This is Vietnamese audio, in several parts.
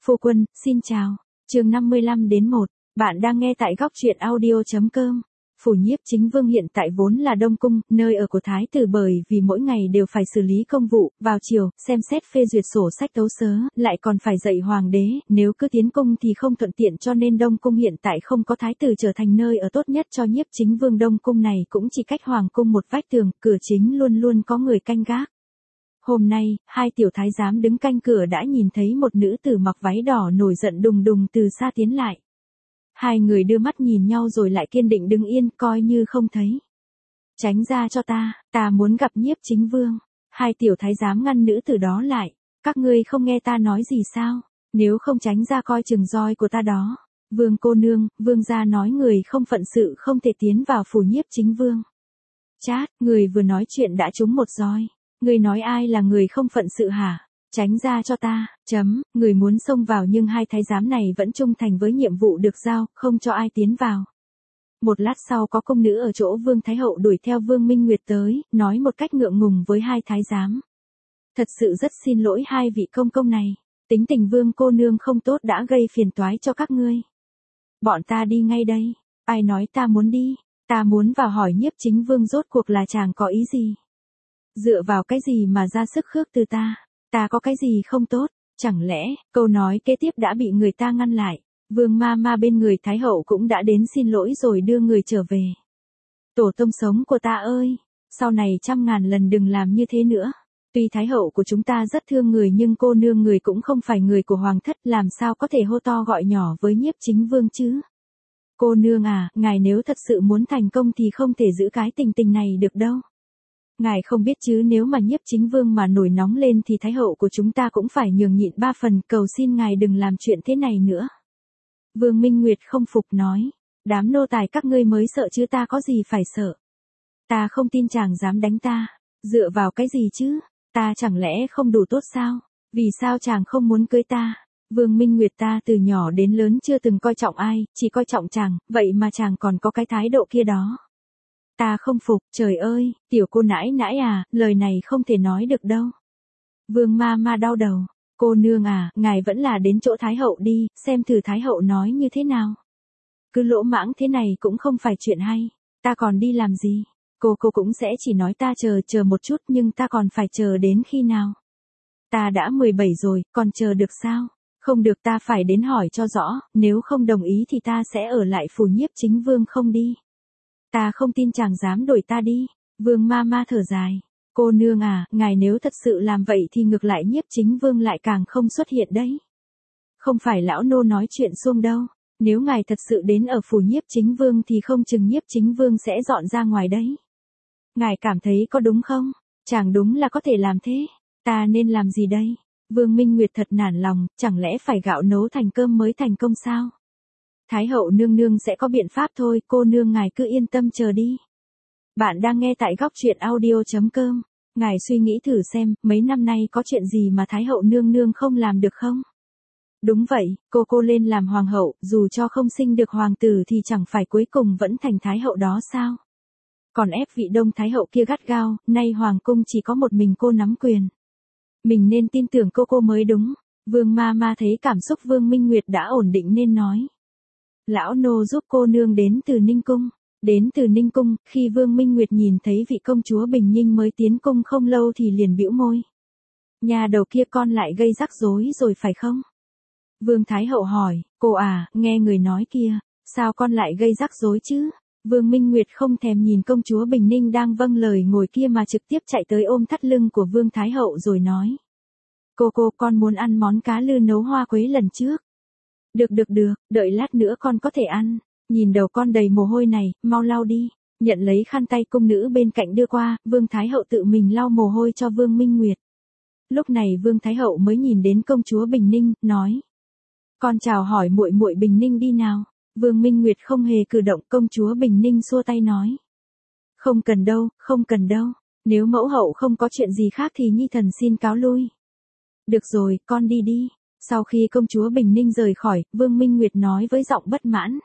Phu quân, xin chào. Chương 55-1, bạn đang nghe tại góc truyện audio.com. Phủ Nhiếp Chính Vương hiện tại vốn là Đông Cung, nơi ở của Thái tử, bởi vì mỗi ngày đều phải xử lý công vụ, vào chiều, xem xét phê duyệt sổ sách tấu sớ, lại còn phải dạy hoàng đế, nếu cứ tiến cung thì không thuận tiện, cho nên Đông Cung hiện tại không có Thái tử trở thành nơi ở tốt nhất cho Nhiếp Chính Vương. Đông Cung này cũng chỉ cách hoàng cung một vách tường, cửa chính luôn luôn có người canh gác. Hôm nay, hai tiểu thái giám đứng canh cửa đã nhìn thấy một nữ tử mặc váy đỏ nổi giận đùng đùng từ xa tiến lại. Hai người đưa mắt nhìn nhau rồi lại kiên định đứng yên, coi như không thấy. Tránh ra cho ta muốn gặp Nhiếp Chính Vương. Hai tiểu thái giám ngăn nữ tử đó lại. Các ngươi không nghe ta nói gì sao? Nếu không tránh ra coi chừng roi của ta đó. Vương cô nương, vương gia nói người không phận sự không thể tiến vào phủ Nhiếp Chính Vương. Chát, người vừa nói chuyện đã trúng một roi. Người nói ai là người không phận sự hả? Tránh ra cho ta, người muốn xông vào nhưng hai thái giám này vẫn trung thành với nhiệm vụ được giao, không cho ai tiến vào. Một lát sau có công nữ ở chỗ Vương Thái Hậu đuổi theo Vương Minh Nguyệt tới, nói một cách ngượng ngùng với hai thái giám. Thật sự rất xin lỗi hai vị công công này, tính tình Vương cô nương không tốt đã gây phiền toái cho các ngươi. Bọn ta đi ngay đây, ai nói ta muốn đi, ta muốn vào hỏi Nhiếp Chính Vương rốt cuộc là chàng có ý gì? Dựa vào cái gì mà ra sức khước từ ta có cái gì không tốt, chẳng lẽ, câu nói kế tiếp đã bị người ta ngăn lại, Vương ma bên người Thái Hậu cũng đã đến xin lỗi rồi đưa người trở về. Tổ tông sống của ta ơi, sau này 100.000 lần đừng làm như thế nữa, tuy Thái Hậu của chúng ta rất thương người nhưng cô nương người cũng không phải người của Hoàng thất, làm sao có thể hô to gọi nhỏ với Nhiếp Chính Vương chứ. Cô nương à, ngài nếu thật sự muốn thành công thì không thể giữ cái tình này được đâu. Ngài không biết chứ, nếu mà Nhiếp Chính Vương mà nổi nóng lên thì Thái Hậu của chúng ta cũng phải nhường nhịn 3 phần, cầu xin ngài đừng làm chuyện thế này nữa. Vương Minh Nguyệt không phục nói, đám nô tài các ngươi mới sợ chứ ta có gì phải sợ. Ta không tin chàng dám đánh ta, dựa vào cái gì chứ, ta chẳng lẽ không đủ tốt sao, vì sao chàng không muốn cưới ta. Vương Minh Nguyệt, ta từ nhỏ đến lớn chưa từng coi trọng ai, chỉ coi trọng chàng, vậy mà chàng còn có cái thái độ kia đó. Ta không phục, trời ơi, tiểu cô nãi nãi à, lời này không thể nói được đâu. Vương ma đau đầu, cô nương à, ngài vẫn là đến chỗ Thái Hậu đi, xem thử Thái Hậu nói như thế nào. Cứ lỗ mãng thế này cũng không phải chuyện hay, ta còn đi làm gì, cô cũng sẽ chỉ nói ta chờ một chút, nhưng ta còn phải chờ đến khi nào. Ta đã 17 rồi, còn chờ được sao? Không được, ta phải đến hỏi cho rõ, nếu không đồng ý thì ta sẽ ở lại phủ Nhiếp Chính Vương không đi. Ta không tin chàng dám đuổi ta đi. Vương ma thở dài. Cô nương à, ngài nếu thật sự làm vậy thì ngược lại Nhiếp Chính Vương lại càng không xuất hiện đấy. Không phải lão nô nói chuyện xuông đâu. Nếu ngài thật sự đến ở phủ Nhiếp Chính Vương thì không chừng Nhiếp Chính Vương sẽ dọn ra ngoài đấy. Ngài cảm thấy có đúng không? Chàng đúng là có thể làm thế. Ta nên làm gì đây? Vương Minh Nguyệt thật nản lòng, chẳng lẽ phải gạo nấu thành cơm mới thành công sao? Thái Hậu nương nương sẽ có biện pháp thôi, cô nương ngài cứ yên tâm chờ đi. Bạn đang nghe tại góc truyện audio.com. Ngài suy nghĩ thử xem, mấy năm nay có chuyện gì mà Thái Hậu nương nương không làm được không? Đúng vậy, cô lên làm hoàng hậu, dù cho không sinh được hoàng tử thì chẳng phải cuối cùng vẫn thành Thái Hậu đó sao? Còn ép vị Đông Thái Hậu kia gắt gao, nay hoàng cung chỉ có một mình cô nắm quyền. Mình nên tin tưởng cô mới đúng. Vương ma thấy cảm xúc Vương Minh Nguyệt đã ổn định nên nói. Lão nô giúp cô nương đến từ Ninh Cung. Đến từ Ninh Cung, khi Vương Minh Nguyệt nhìn thấy vị công chúa Bình Ninh mới tiến cung không lâu thì liền bĩu môi. Nhà đầu kia con lại gây rắc rối rồi phải không? Vương Thái Hậu hỏi, cô à, nghe người nói kia, sao con lại gây rắc rối chứ? Vương Minh Nguyệt không thèm nhìn công chúa Bình Ninh đang vâng lời ngồi kia mà trực tiếp chạy tới ôm thắt lưng của Vương Thái Hậu rồi nói. Cô con muốn ăn món cá lư nấu hoa quế lần trước. Được, đợi lát nữa con có thể ăn. Nhìn đầu con đầy mồ hôi này, mau lau đi. Nhận lấy khăn tay cung nữ bên cạnh đưa qua, Vương Thái Hậu tự mình lau mồ hôi cho Vương Minh Nguyệt. Lúc này Vương Thái Hậu mới nhìn đến công chúa Bình Ninh, nói. Con chào hỏi muội Bình Ninh đi nào. Vương Minh Nguyệt không hề cử động, công chúa Bình Ninh xua tay nói. Không cần đâu. Nếu mẫu hậu không có chuyện gì khác thì nhi thần xin cáo lui. Được rồi, con đi. Sau khi công chúa Bình Ninh rời khỏi, Vương Minh Nguyệt nói với giọng bất mãn.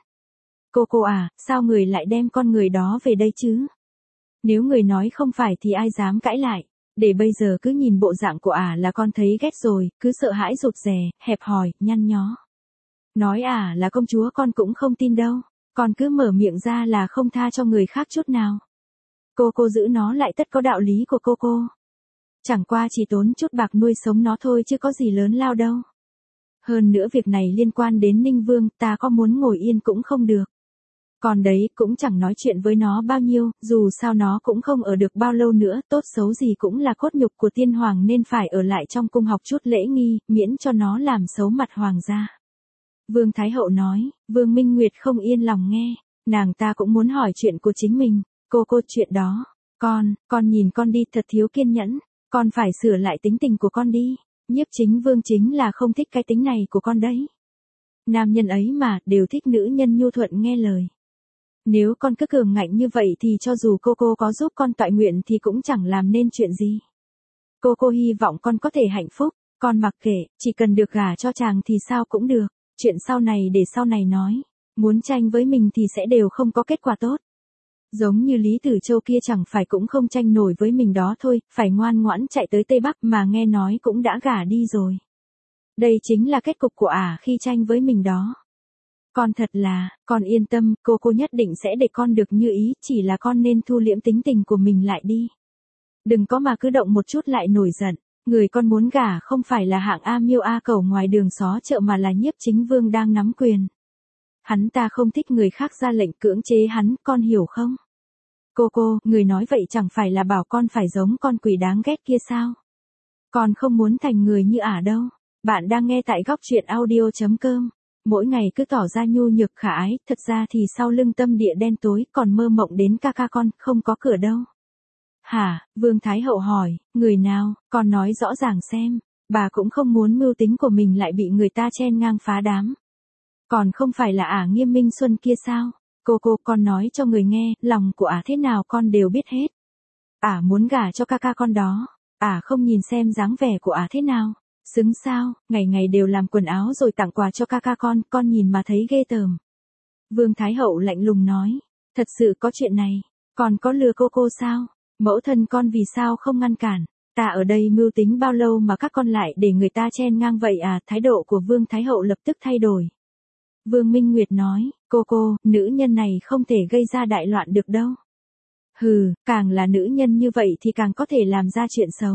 Cô à, sao người lại đem con người đó về đây chứ? Nếu người nói không phải thì ai dám cãi lại? Để bây giờ cứ nhìn bộ dạng của là con thấy ghét rồi, cứ sợ hãi rụt rè, hẹp hòi, nhăn nhó. Nói là công chúa con cũng không tin đâu, con cứ mở miệng ra là không tha cho người khác chút nào. Cô giữ nó lại tất có đạo lý của cô. Chẳng qua chỉ tốn chút bạc nuôi sống nó thôi chứ có gì lớn lao đâu. Hơn nữa việc này liên quan đến Ninh Vương, ta có muốn ngồi yên cũng không được. Còn đấy, cũng chẳng nói chuyện với nó bao nhiêu, dù sao nó cũng không ở được bao lâu nữa, tốt xấu gì cũng là cốt nhục của tiên hoàng nên phải ở lại trong cung học chút lễ nghi, miễn cho nó làm xấu mặt hoàng gia. Vương Thái Hậu nói, Vương Minh Nguyệt không yên lòng nghe, nàng ta cũng muốn hỏi chuyện của chính mình, cô chuyện đó, con nhìn con đi thật thiếu kiên nhẫn, con phải sửa lại tính tình của con đi, Nhiếp Chính Vương chính là không thích cái tính này của con đấy. Nam nhân ấy mà, đều thích nữ nhân nhu thuận nghe lời. Nếu con cứ cường ngạnh như vậy thì cho dù cô có giúp con toại nguyện thì cũng chẳng làm nên chuyện gì. Cô hy vọng con có thể hạnh phúc, con mặc kệ, chỉ cần được gả cho chàng thì sao cũng được, chuyện sau này để sau này nói, muốn tranh với mình thì sẽ đều không có kết quả tốt. Giống như Lý Tử Châu kia chẳng phải cũng không tranh nổi với mình đó thôi, phải ngoan ngoãn chạy tới Tây Bắc mà nghe nói cũng đã gả đi rồi. Đây chính là kết cục của khi tranh với mình đó. Con thật là, con yên tâm, cô nhất định sẽ để con được như ý, chỉ là con nên thu liễm tính tình của mình lại đi. Đừng có mà cứ động một chút lại nổi giận, người con muốn gả không phải là hạng A Miêu A Cẩu ngoài đường xó chợ mà là Nhiếp Chính Vương đang nắm quyền. Hắn ta không thích người khác ra lệnh cưỡng chế hắn, con hiểu không? Cô, người nói vậy chẳng phải là bảo con phải giống con quỷ đáng ghét kia sao? Con không muốn thành người như đâu. Bạn đang nghe tại góc truyện audio.com. Mỗi ngày cứ tỏ ra nhu nhược khả ái, thật ra thì sau lưng tâm địa đen tối còn mơ mộng đến ca con, không có cửa đâu. Hả, Vương Thái Hậu hỏi, người nào, con nói rõ ràng xem, bà cũng không muốn mưu tính của mình lại bị người ta chen ngang phá đám. Còn không phải là Nghiêm Minh Xuân kia sao? Con nói cho người nghe, lòng của thế nào con đều biết hết. Muốn gả cho ca con đó, không nhìn xem dáng vẻ của thế nào. Xứng sao, ngày ngày đều làm quần áo rồi tặng quà cho ca con nhìn mà thấy ghê tởm. Vương Thái Hậu lạnh lùng nói, thật sự có chuyện này, còn có lừa cô sao? Mẫu thân con vì sao không ngăn cản? Ta ở đây mưu tính bao lâu mà các con lại để người ta chen ngang vậy Thái độ của Vương Thái Hậu lập tức thay đổi. Vương Minh Nguyệt nói, cô, nữ nhân này không thể gây ra đại loạn được đâu. Hừ, càng là nữ nhân như vậy thì càng có thể làm ra chuyện xấu.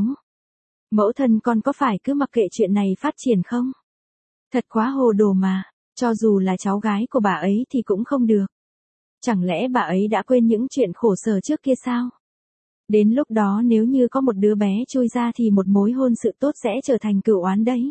Mẫu thân con có phải cứ mặc kệ chuyện này phát triển không? Thật quá hồ đồ mà, cho dù là cháu gái của bà ấy thì cũng không được. Chẳng lẽ bà ấy đã quên những chuyện khổ sở trước kia sao? Đến lúc đó nếu như có một đứa bé chui ra thì một mối hôn sự tốt sẽ trở thành cửu oán đấy.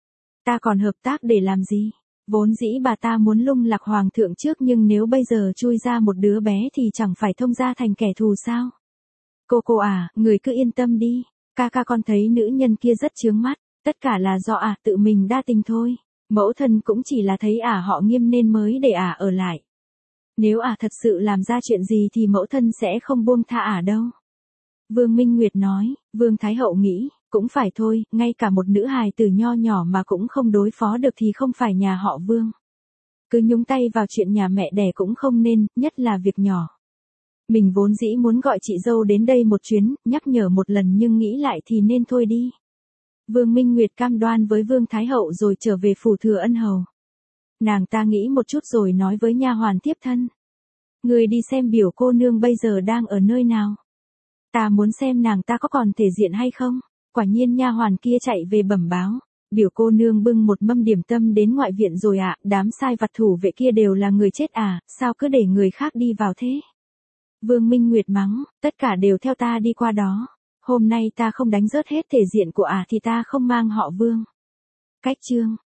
Ta còn hợp tác để làm gì? Vốn dĩ bà ta muốn lung lạc hoàng thượng trước nhưng nếu bây giờ chui ra một đứa bé thì chẳng phải thông ra thành kẻ thù sao? Cô người cứ yên tâm đi. Ca con thấy nữ nhân kia rất chướng mắt, tất cả là do tự mình đa tình thôi. Mẫu thân cũng chỉ là thấy họ Nghiêm nên mới để ở lại. Nếu thật sự làm ra chuyện gì thì mẫu thân sẽ không buông tha đâu. Vương Minh Nguyệt nói, Vương Thái Hậu nghĩ, cũng phải thôi, ngay cả một nữ hài tử nho nhỏ mà cũng không đối phó được thì không phải nhà họ Vương. Cứ nhúng tay vào chuyện nhà mẹ đẻ cũng không nên, nhất là việc nhỏ. Mình vốn dĩ muốn gọi chị dâu đến đây một chuyến, nhắc nhở một lần nhưng nghĩ lại thì nên thôi đi. Vương Minh Nguyệt cam đoan với Vương Thái Hậu rồi trở về phủ Thừa Ân Hầu. Nàng ta nghĩ một chút rồi nói với nha hoàn tiếp thân. Người đi xem biểu cô nương bây giờ đang ở nơi nào. Ta muốn xem nàng ta có còn thể diện hay không. Quả nhiên nha hoàn kia chạy về bẩm báo. Biểu cô nương bưng một mâm điểm tâm đến ngoại viện rồi đám sai vặt thủ vệ kia đều là người chết sao cứ để người khác đi vào thế. Vương Minh Nguyệt mắng, tất cả đều theo ta đi qua đó. Hôm nay ta không đánh rớt hết thể diện của thì ta không mang họ Vương. Cách chương